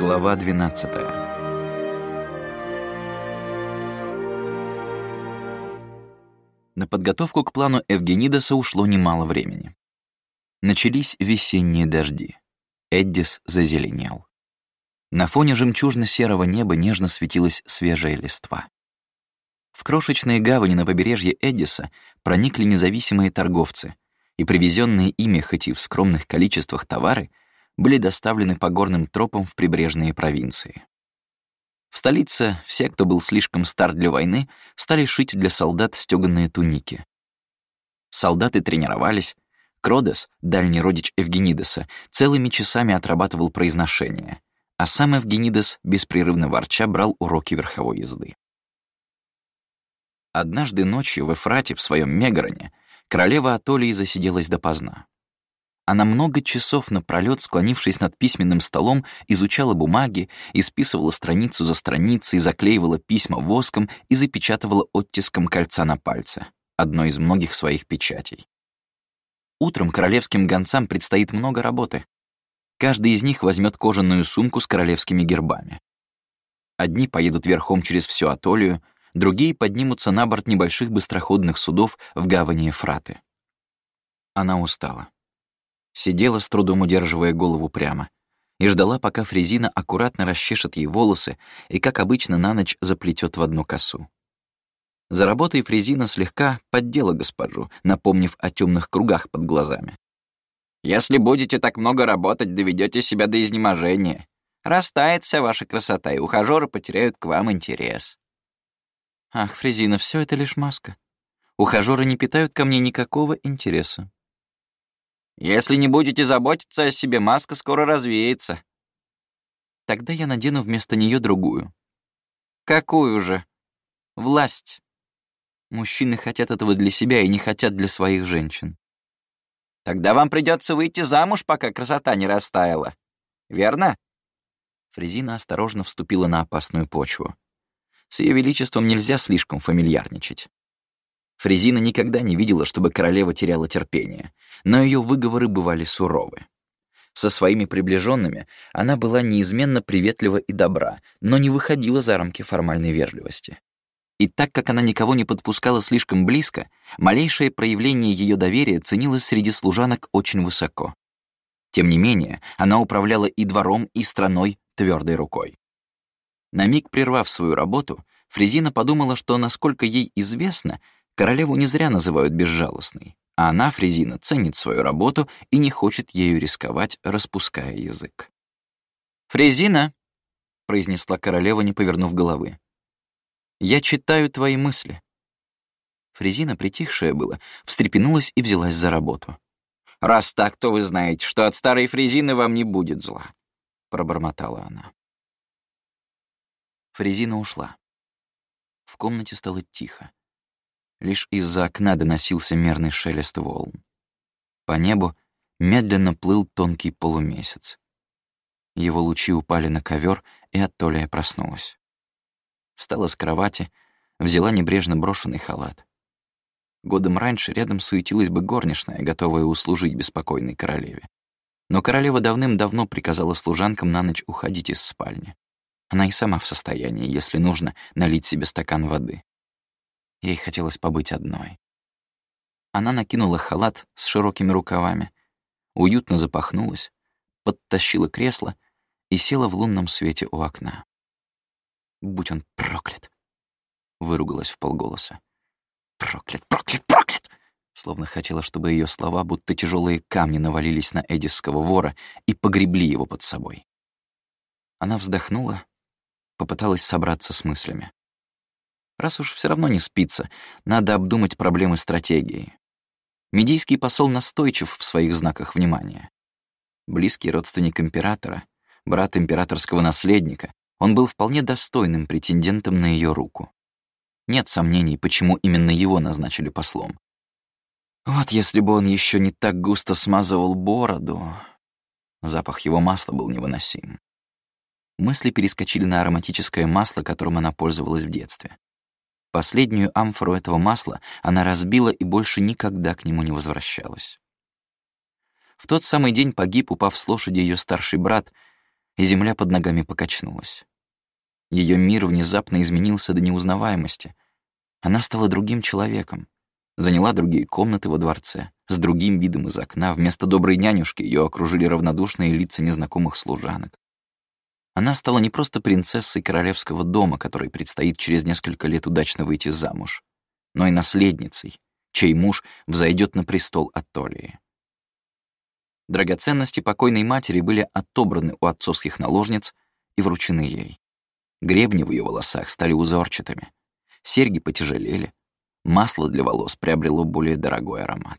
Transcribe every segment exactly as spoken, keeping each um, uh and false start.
Глава двенадцатая. На подготовку к плану Евгенидеса ушло немало времени. Начались весенние дожди. Эддис зазеленел. На фоне жемчужно-серого неба нежно светилась свежая листва. В крошечные гавани на побережье Эддиса проникли независимые торговцы, и привезенные ими, хоть и в скромных количествах, товары были доставлены по горным тропам в прибрежные провинции. В столице все, кто был слишком стар для войны, стали шить для солдат стёганые туники. Солдаты тренировались. Кродес, дальний родич Евгенидеса, целыми часами отрабатывал произношение, а сам Евгенидес, беспрерывно ворча, брал уроки верховой езды. Однажды ночью в Эфрате, в своем Мегароне, королева Атолии засиделась допоздна. Она много часов напролёт, склонившись над письменным столом, изучала бумаги, исписывала страницу за страницей, заклеивала письма воском и запечатывала оттиском кольца на пальце, одной из многих своих печатей. Утром королевским гонцам предстоит много работы. Каждый из них возьмет кожаную сумку с королевскими гербами. Одни поедут верхом через всю Атолию, другие поднимутся на борт небольших быстроходных судов в гавани Эфраты. Она устала. Сидела, с трудом удерживая голову прямо, и ждала, пока Фрезина аккуратно расчешет ей волосы и, как обычно, на ночь заплетет в одну косу. За работой Фрезина слегка поддела госпожу, напомнив о темных кругах под глазами. «Если будете так много работать, доведете себя до изнеможения. Растает вся ваша красота, и ухажёры потеряют к вам интерес». «Ах, Фрезина, все это лишь маска. Ухажёры не питают ко мне никакого интереса». «Если не будете заботиться о себе, маска скоро развеется». «Тогда я надену вместо нее другую». «Какую же?» «Власть. Мужчины хотят этого для себя и не хотят для своих женщин». «Тогда вам придется выйти замуж, пока красота не растаяла. Верно?» Фрезина осторожно вступила на опасную почву. С ее величеством нельзя слишком фамильярничать. Фрезина никогда не видела, чтобы королева теряла терпение, но ее выговоры бывали суровы. Со своими приближенными она была неизменно приветлива и добра, но не выходила за рамки формальной вежливости. И так как она никого не подпускала слишком близко, малейшее проявление ее доверия ценилось среди служанок очень высоко. Тем не менее, она управляла и двором, и страной твердой рукой. На миг прервав свою работу, Фрезина подумала, что, насколько ей известно, королеву не зря называют безжалостной, а она, Фрезина, ценит свою работу и не хочет ею рисковать, распуская язык. «Фрезина», — произнесла королева, не повернув головы, — «я читаю твои мысли». Фрезина, притихшая была, встрепенулась и взялась за работу. «Раз так, то вы знаете, что от старой Фрезины вам не будет зла», — пробормотала она. Фрезина ушла. В комнате стало тихо. Лишь из-за окна доносился мерный шелест волн. По небу медленно плыл тонкий полумесяц. Его лучи упали на ковер, и Атолия проснулась. Встала с кровати, взяла небрежно брошенный халат. Годом раньше рядом суетилась бы горничная, готовая услужить беспокойной королеве. Но королева давным-давно приказала служанкам на ночь уходить из спальни. Она и сама в состоянии, если нужно, налить себе стакан воды. Ей хотелось побыть одной. Она накинула халат с широкими рукавами, уютно запахнулась, подтащила кресло и села в лунном свете у окна. «Будь он проклят!» — выругалась вполголоса. «Проклят, проклят, проклят!» Словно хотела, чтобы ее слова, будто тяжелые камни, навалились на эдисского вора и погребли его под собой. Она вздохнула, попыталась собраться с мыслями. Раз уж все равно не спится, надо обдумать проблемы стратегии. Медийский посол настойчив в своих знаках внимания. Близкий родственник императора, брат императорского наследника, он был вполне достойным претендентом на ее руку. Нет сомнений, почему именно его назначили послом. Вот если бы он еще не так густо смазывал бороду... Запах его масла был невыносим. Мысли перескочили на ароматическое масло, которым она пользовалась в детстве. Последнюю амфору этого масла она разбила и больше никогда к нему не возвращалась. В тот самый день погиб, упав с лошади, ее старший брат, и земля под ногами покачнулась. Ее мир внезапно изменился до неузнаваемости. Она стала другим человеком, заняла другие комнаты во дворце, с другим видом из окна. Вместо доброй нянюшки ее окружили равнодушные лица незнакомых служанок. Она стала не просто принцессой королевского дома, которой предстоит через несколько лет удачно выйти замуж, но и наследницей, чей муж взойдет на престол Аттолии. Драгоценности покойной матери были отобраны у отцовских наложниц и вручены ей. Гребни в ее волосах стали узорчатыми, серьги потяжелели, масло для волос приобрело более дорогой аромат.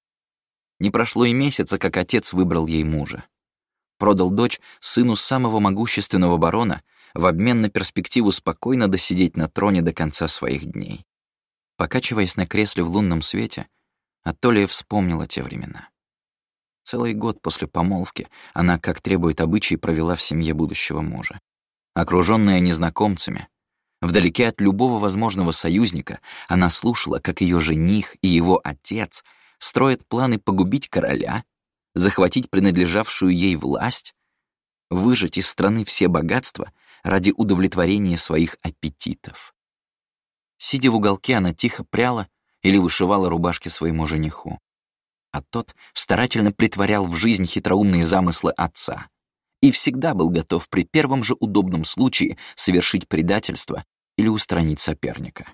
Не прошло и месяца, как отец выбрал ей мужа. Продал дочь сыну самого могущественного барона в обмен на перспективу спокойно досидеть на троне до конца своих дней. Покачиваясь на кресле в лунном свете, Аттолия вспомнила те времена. Целый год после помолвки она, как требует обычай, провела в семье будущего мужа. Окружённая незнакомцами, вдалеке от любого возможного союзника, она слушала, как ее жених и его отец строят планы погубить короля, захватить принадлежавшую ей власть, выжать из страны все богатства ради удовлетворения своих аппетитов. Сидя в уголке, она тихо пряла или вышивала рубашки своему жениху, а тот старательно притворял в жизнь хитроумные замыслы отца и всегда был готов при первом же удобном случае совершить предательство или устранить соперника.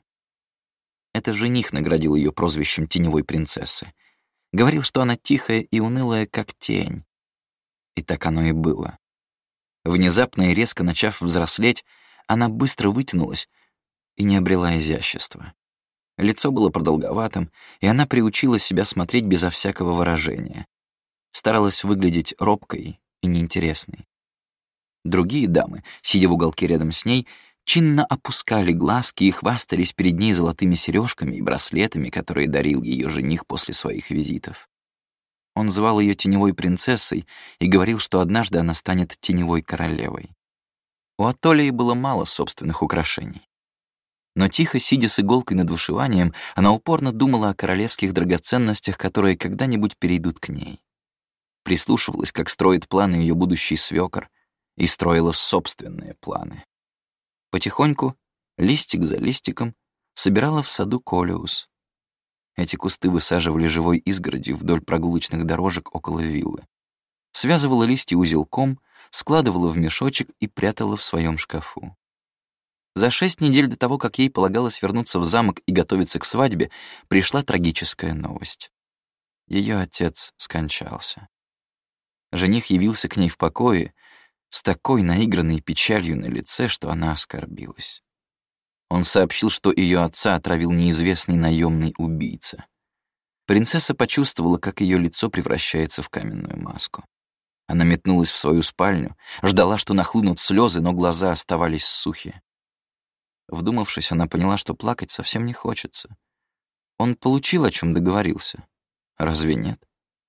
Это жених наградил ее прозвищем теневой принцессы. Говорил, что она тихая и унылая, как тень. И так оно и было. Внезапно и резко начав взрослеть, она быстро вытянулась и не обрела изящества. Лицо было продолговатым, и она приучила себя смотреть безо всякого выражения. Старалась выглядеть робкой и неинтересной. Другие дамы, сидя в уголке рядом с ней, чинно опускали глазки и хвастались перед ней золотыми сережками и браслетами, которые дарил ее жених после своих визитов. Он звал ее теневой принцессой и говорил, что однажды она станет теневой королевой. У Аттолии было мало собственных украшений. Но тихо, сидя с иголкой над вышиванием, она упорно думала о королевских драгоценностях, которые когда-нибудь перейдут к ней. Прислушивалась, как строит планы ее будущий свекор, и строила собственные планы. Потихоньку, листик за листиком, собирала в саду колеус. Эти кусты высаживали живой изгородью вдоль прогулочных дорожек около виллы. Связывала листья узелком, складывала в мешочек и прятала в своем шкафу. За шесть недель до того, как ей полагалось вернуться в замок и готовиться к свадьбе, пришла трагическая новость. Ее отец скончался. Жених явился к ней в покое с такой наигранной печалью на лице, что она оскорбилась. Он сообщил, что ее отца отравил неизвестный наемный убийца. Принцесса почувствовала, как ее лицо превращается в каменную маску. Она метнулась в свою спальню, ждала, что нахлынут слезы, но глаза оставались сухи. Вдумавшись, она поняла, что плакать совсем не хочется. Он получил, о чем договорился. Разве нет?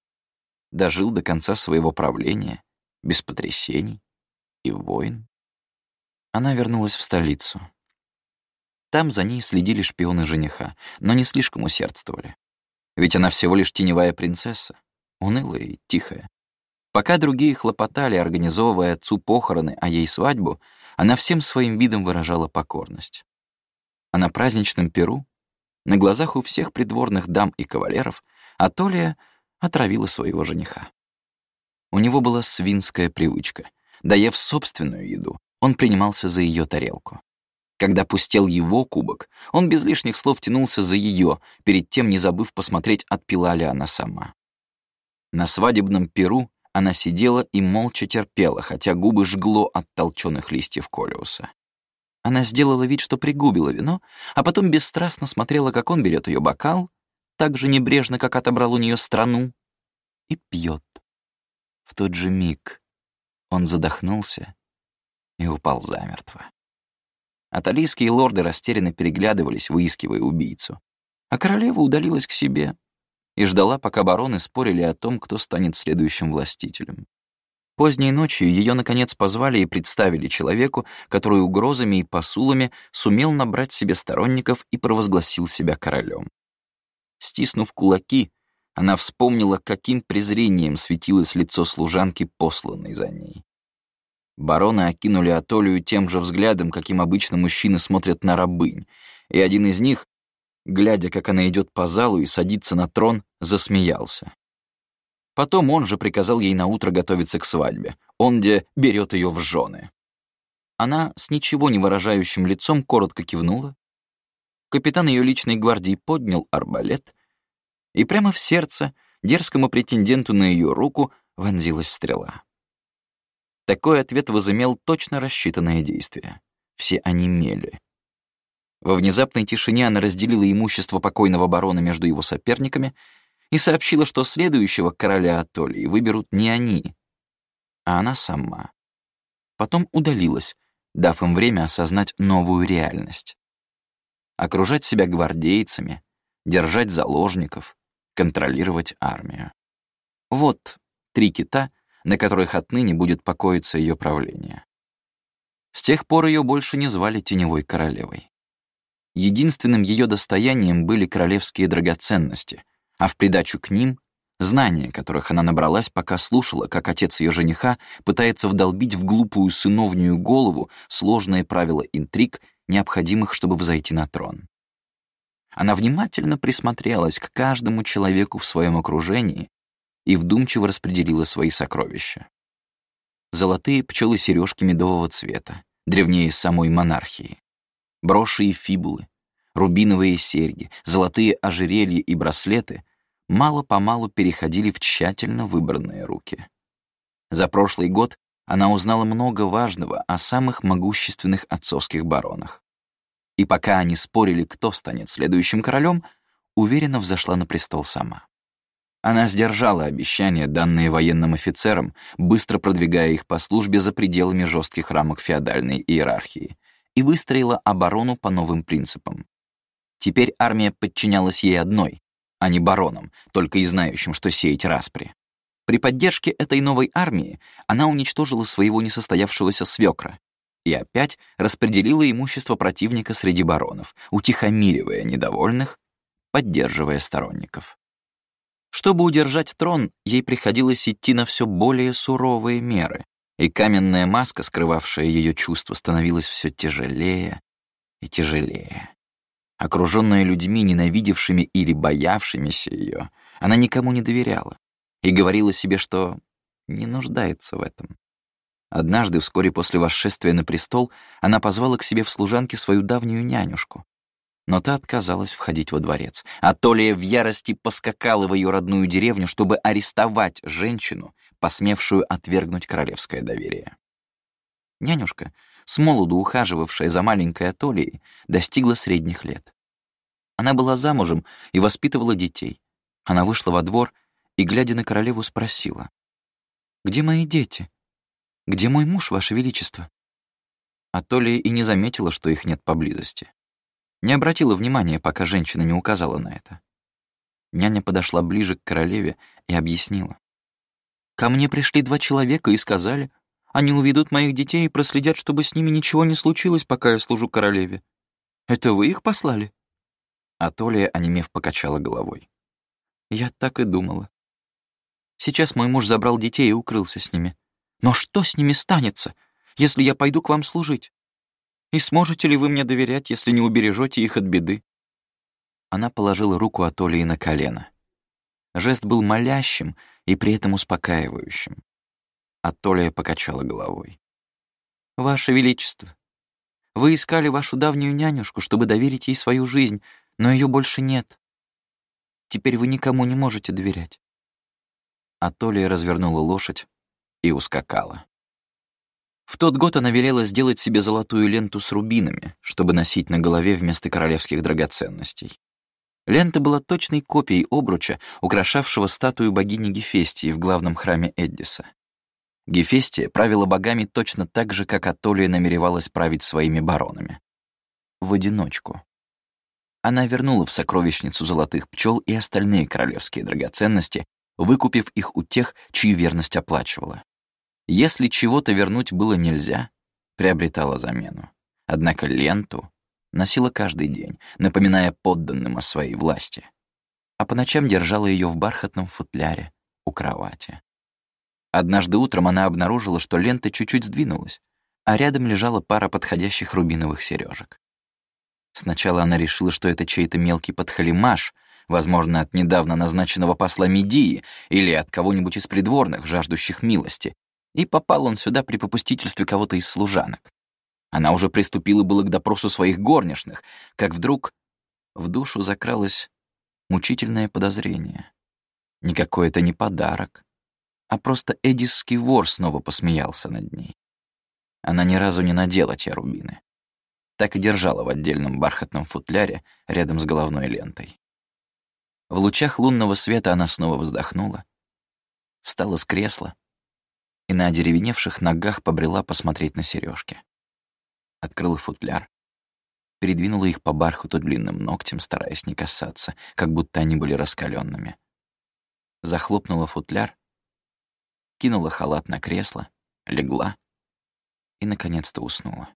Дожил до конца своего правления, без потрясений и войн. Она вернулась в столицу. Там за ней следили шпионы жениха, но не слишком усердствовали. Ведь она всего лишь теневая принцесса, унылая и тихая. Пока другие хлопотали, организовывая отцу похороны, а ей свадьбу, она всем своим видом выражала покорность. А на праздничном пиру, на глазах у всех придворных дам и кавалеров, Аттолия отравила своего жениха. У него была свинская привычка. Доев собственную еду, он принимался за ее тарелку. Когда пустел его кубок, он без лишних слов тянулся за ее, перед тем не забыв посмотреть, отпила ли она сама. На свадебном пиру она сидела и молча терпела, хотя губы жгло от толченых листьев колеуса. Она сделала вид, что пригубила вино, а потом бесстрастно смотрела, как он берет ее бокал, так же небрежно, как отобрал у нее страну, и пьет. В тот же миг он задохнулся и упал замертво. Аталийские лорды растерянно переглядывались, выискивая убийцу, а королева удалилась к себе и ждала, пока бароны спорили о том, кто станет следующим властителем. Поздней ночью ее, наконец, позвали и представили человеку, который угрозами и посулами сумел набрать себе сторонников и провозгласил себя королем. Стиснув кулаки, она вспомнила, каким презрением светилось лицо служанки, посланной за ней. Бароны окинули Атолию тем же взглядом, каким обычно мужчины смотрят на рабынь, и один из них, глядя, как она идет по залу и садится на трон, засмеялся. Потом он же приказал ей наутро готовиться к свадьбе. Он где берет ее в жены. Она с ничего не выражающим лицом коротко кивнула. Капитан ее личной гвардии поднял арбалет, и прямо в сердце дерзкому претенденту на ее руку вонзилась стрела. Такой ответ возымел точно рассчитанное действие. Все онемели. Во внезапной тишине она разделила имущество покойного барона между его соперниками и сообщила, что следующего короля Атолии выберут не они, а она сама. Потом удалилась, дав им время осознать новую реальность. Окружать себя гвардейцами, держать заложников, контролировать армию. Вот три кита, на которых отныне будет покоиться ее правление. С тех пор ее больше не звали Теневой королевой. Единственным ее достоянием были королевские драгоценности, а в придачу к ним — знания, которых она набралась, пока слушала, как отец ее жениха пытается вдолбить в глупую сыновнюю голову сложные правила интриг, необходимых, чтобы взойти на трон. Она внимательно присмотрелась к каждому человеку в своем окружении и вдумчиво распределила свои сокровища. Золотые пчелы-сережки медового цвета, древнее самой монархии, броши и фибулы, рубиновые серьги, золотые ожерелья и браслеты мало-помалу переходили в тщательно выбранные руки. За прошлый год она узнала много важного о самых могущественных отцовских баронах. И пока они спорили, кто станет следующим королем, уверенно взошла на престол сама. Она сдержала обещания, данные военным офицерам, быстро продвигая их по службе за пределами жестких рамок феодальной иерархии, и выстроила оборону по новым принципам. Теперь армия подчинялась ей одной, а не баронам, только и знающим, что сеять распри. При поддержке этой новой армии она уничтожила своего несостоявшегося свекра и опять распределила имущество противника среди баронов, утихомиривая недовольных, поддерживая сторонников. Чтобы удержать трон, ей приходилось идти на все более суровые меры, и каменная маска, скрывавшая ее чувства, становилась все тяжелее и тяжелее. Окруженная людьми, ненавидевшими или боявшимися ее, она никому не доверяла и говорила себе, что не нуждается в этом. Однажды, вскоре после восшествия на престол, она позвала к себе в служанки свою давнюю нянюшку. Но та отказалась входить во дворец. Атолия в ярости поскакала в ее родную деревню, чтобы арестовать женщину, посмевшую отвергнуть королевское доверие. Нянюшка, с молоду ухаживавшая за маленькой Атолией, достигла средних лет. Она была замужем и воспитывала детей. Она вышла во двор и, глядя на королеву, спросила: «Где мои дети? Где мой муж, Ваше Величество?» Атолия и не заметила, что их нет поблизости. Не обратила внимания, пока женщина не указала на это. Няня подошла ближе к королеве и объяснила: «Ко мне пришли два человека и сказали, они уведут моих детей и проследят, чтобы с ними ничего не случилось, пока я служу королеве. Это вы их послали?» Атолия, онемев, покачала головой. «Я так и думала. Сейчас мой муж забрал детей и укрылся с ними. Но что с ними станется, если я пойду к вам служить? И сможете ли вы мне доверять, если не убережете их от беды?» Она положила руку Атолии на колено. Жест был молящим и при этом успокаивающим. Атолия покачала головой. «Ваше Величество, вы искали вашу давнюю нянюшку, чтобы доверить ей свою жизнь, но ее больше нет. Теперь вы никому не можете доверять». Атолия развернула лошадь и ускакала. В тот год она велела сделать себе золотую ленту с рубинами, чтобы носить на голове вместо королевских драгоценностей. Лента была точной копией обруча, украшавшего статую богини Гефестии в главном храме Эддиса. Гефестия правила богами точно так же, как Атолия намеревалась править своими баронами. В одиночку. Она вернула в сокровищницу золотых пчел и остальные королевские драгоценности, выкупив их у тех, чью верность оплачивала. Если чего-то вернуть было нельзя, приобретала замену. Однако ленту носила каждый день, напоминая подданным о своей власти, а по ночам держала ее в бархатном футляре у кровати. Однажды утром она обнаружила, что лента чуть-чуть сдвинулась, а рядом лежала пара подходящих рубиновых сережек. Сначала она решила, что это чей-то мелкий подхалимаш, возможно, от недавно назначенного посла Медии или от кого-нибудь из придворных, жаждущих милости, и попал он сюда при попустительстве кого-то из служанок. Она уже приступила было к допросу своих горничных, как вдруг в душу закралось мучительное подозрение. Никакой это не подарок, а просто эдисский вор снова посмеялся над ней. Она ни разу не надела те рубины. Так и держала в отдельном бархатном футляре рядом с головной лентой. В лучах лунного света она снова вздохнула, встала с кресла и на одеревеневших ногах побрела посмотреть на сережки. Открыла футляр, передвинула их по бархату длинным ногтем, стараясь не касаться, как будто они были раскаленными. Захлопнула футляр, кинула халат на кресло, легла и, наконец-то, уснула.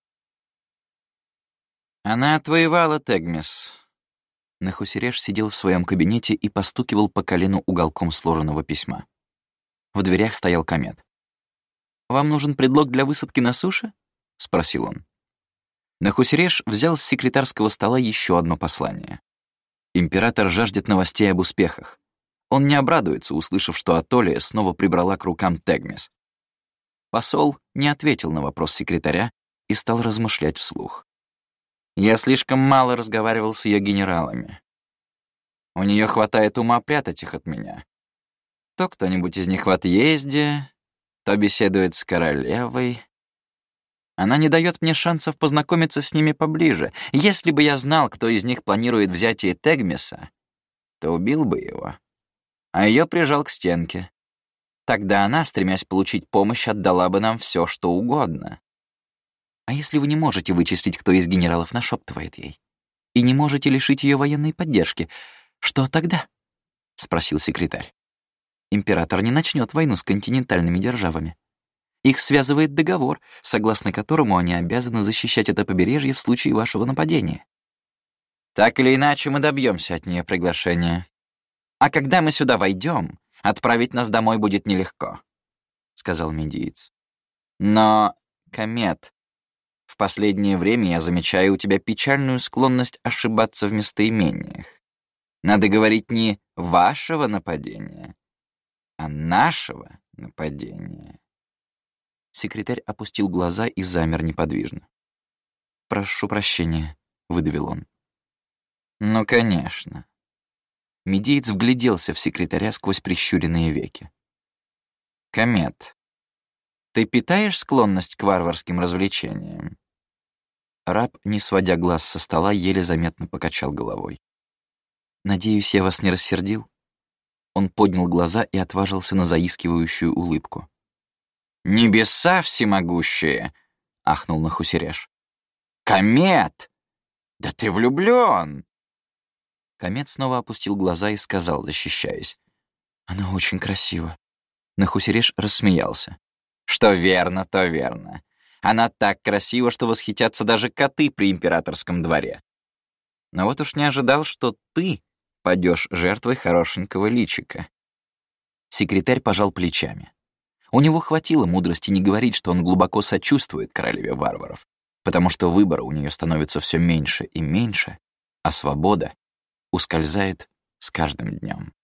Она отвоевала Тегмис. Нахусереш сидел в своем кабинете и постукивал по колену уголком сложенного письма. В дверях стоял Комет. «Вам нужен предлог для высадки на суше?» — спросил он. Нахусереш взял с секретарского стола еще одно послание. Император жаждет новостей об успехах. Он не обрадуется, услышав, что Атолия снова прибрала к рукам Тегмис. Посол не ответил на вопрос секретаря и стал размышлять вслух. Я слишком мало разговаривал с ее генералами. У нее хватает ума прятать их от меня. То кто-нибудь из них в отъезде, то беседует с королевой. Она не дает мне шансов познакомиться с ними поближе. Если бы я знал, кто из них планирует взятие Тегмиса, то убил бы его, а ее прижал к стенке. Тогда она, стремясь получить помощь, отдала бы нам все, что угодно. А если вы не можете вычислить, кто из генералов нашептывает ей, и не можете лишить ее военной поддержки, что тогда? — спросил секретарь. Император не начнет войну с континентальными державами. Их связывает договор, согласно которому они обязаны защищать это побережье в случае вашего нападения. Так или иначе, мы добьемся от нее приглашения. А когда мы сюда войдем, отправить нас домой будет нелегко, — сказал медиец. Но, Комет, в последнее время я замечаю у тебя печальную склонность ошибаться в местоимениях. Надо говорить не «вашего нападения», а «нашего нападения». Секретарь опустил глаза и замер неподвижно. «Прошу прощения», — выдавил он. «Ну, конечно». Медеец вгляделся в секретаря сквозь прищуренные веки. «Комет, ты питаешь склонность к варварским развлечениям?» Раб, не сводя глаз со стола, еле заметно покачал головой. «Надеюсь, я вас не рассердил?» Он поднял глаза и отважился на заискивающую улыбку. «Небеса всемогущие!» — ахнул Нахусереш. «Комет! Да ты влюблён!» Комет снова опустил глаза и сказал, защищаясь. «Она очень красива». Нахусереш рассмеялся. «Что верно, то верно. Она так красива, что восхитятся даже коты при императорском дворе. Но вот уж не ожидал, что ты падёшь жертвой хорошенького личика». Секретарь пожал плечами. У него хватило мудрости не говорить, что он глубоко сочувствует королеве варваров, потому что выбора у нее становится все меньше и меньше, а свобода ускользает с каждым днем.